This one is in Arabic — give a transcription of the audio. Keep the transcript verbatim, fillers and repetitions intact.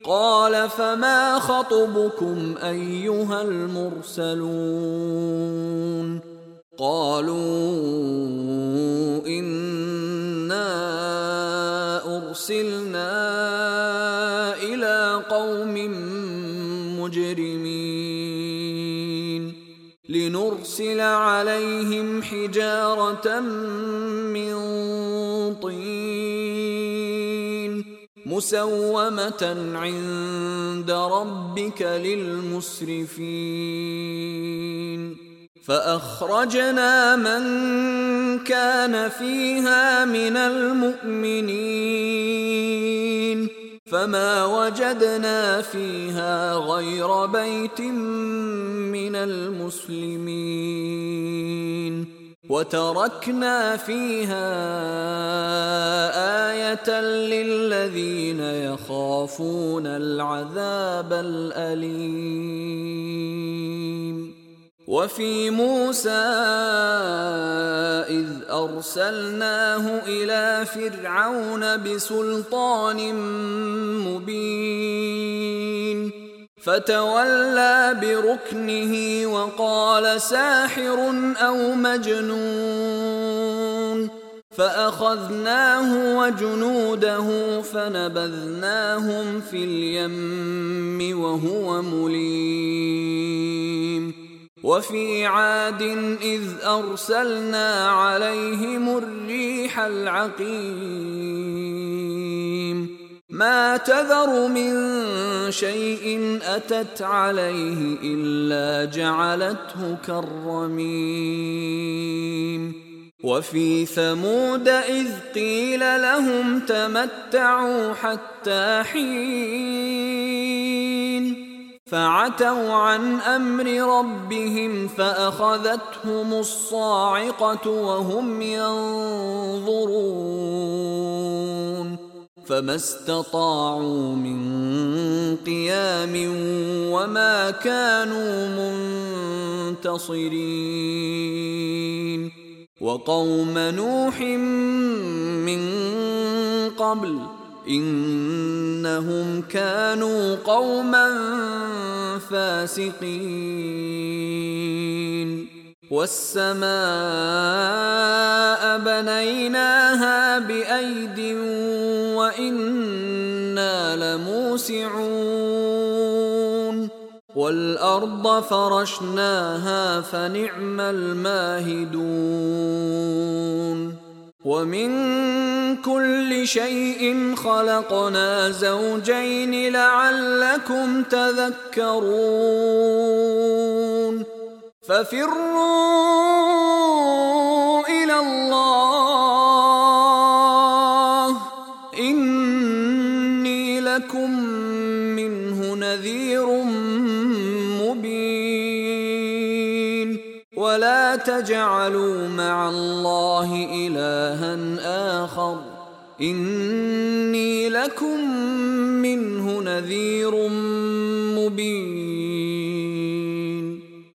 قال فما خطبكم أيها المرسلون قالوا إنا أرسلنا إلى قوم مجرمين لنرسل عليهم حجارة من طين مسومة عند ربك للمسرفين فأخرجنا من كان فيها من المؤمنين فما وجدنا فيها غير بيت من المسلمين وتركنا فيها آية للذين يخافون العذاب الأليم وفي موسى إذ أرسلناه إلى فرعون بسلطان مبين فتولى بركنه وقال ساحر أو مجنون فأخذناه وجنوده فنبذناهم في اليم وهو مليم وفي عاد إذ أرسلنا عليهم الريح العقيم ما تذر من شيء أتت عليه إلا جعلته كالرميم وفي ثمود إذ قيل لهم تمتعوا حتى حين فعتوا عن أمر ربهم فأخذتهم الصاعقة وهم ينظرون فما استطاعوا من قيام وما كانوا منتصرين وقوم نوح من قبل إنهم كانوا قوما فاسقين والسماء بنيناها بأيد وإنا لموسعون والأرض فرشناها فنعم الماهدون ومن كل شيء خلقنا زوجين لعلكم تذكرون ففروا إلى الله إني لكم منه نذير مبين ولا تجعلوا مع الله إلها آخر إني لكم منه نذير